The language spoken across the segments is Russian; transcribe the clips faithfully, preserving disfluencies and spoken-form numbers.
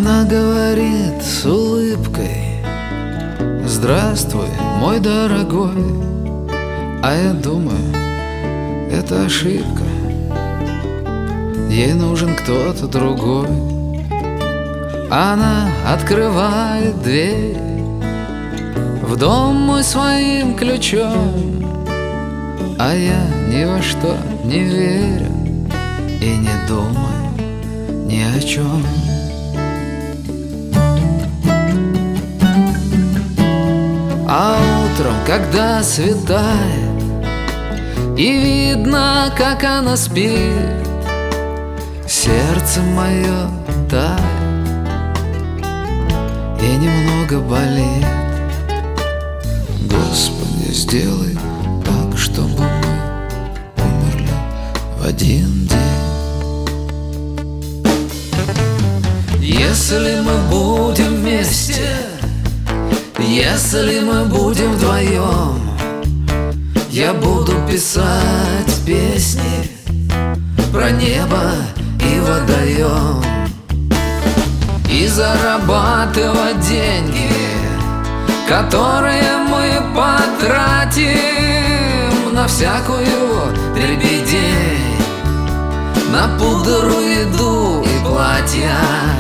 Она говорит с улыбкой: здравствуй, мой дорогой. А я думаю, это ошибка, ей нужен кто-то другой. Она открывает дверь в дом мой своим ключом, а я ни во что не верю и не думаю ни о чем. А утром, когда светает и видно, как она спит, сердце мое тает и немного болит. Господи, сделай так, чтобы мы умерли в один день. Если мы будем вместе, если мы будем вдвоем, я буду писать песни про небо и водоем и зарабатывать деньги, которые мы потратим на всякую дребедень, на пудру, еду и платья.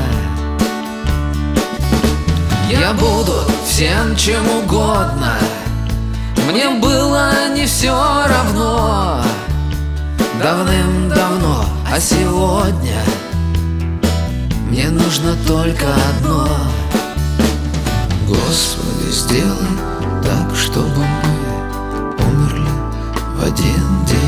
Я буду всем чем угодно, мне было не все равно давным-давно, а сегодня мне нужно только одно. Господи, сделай так, чтобы мы умерли в один день.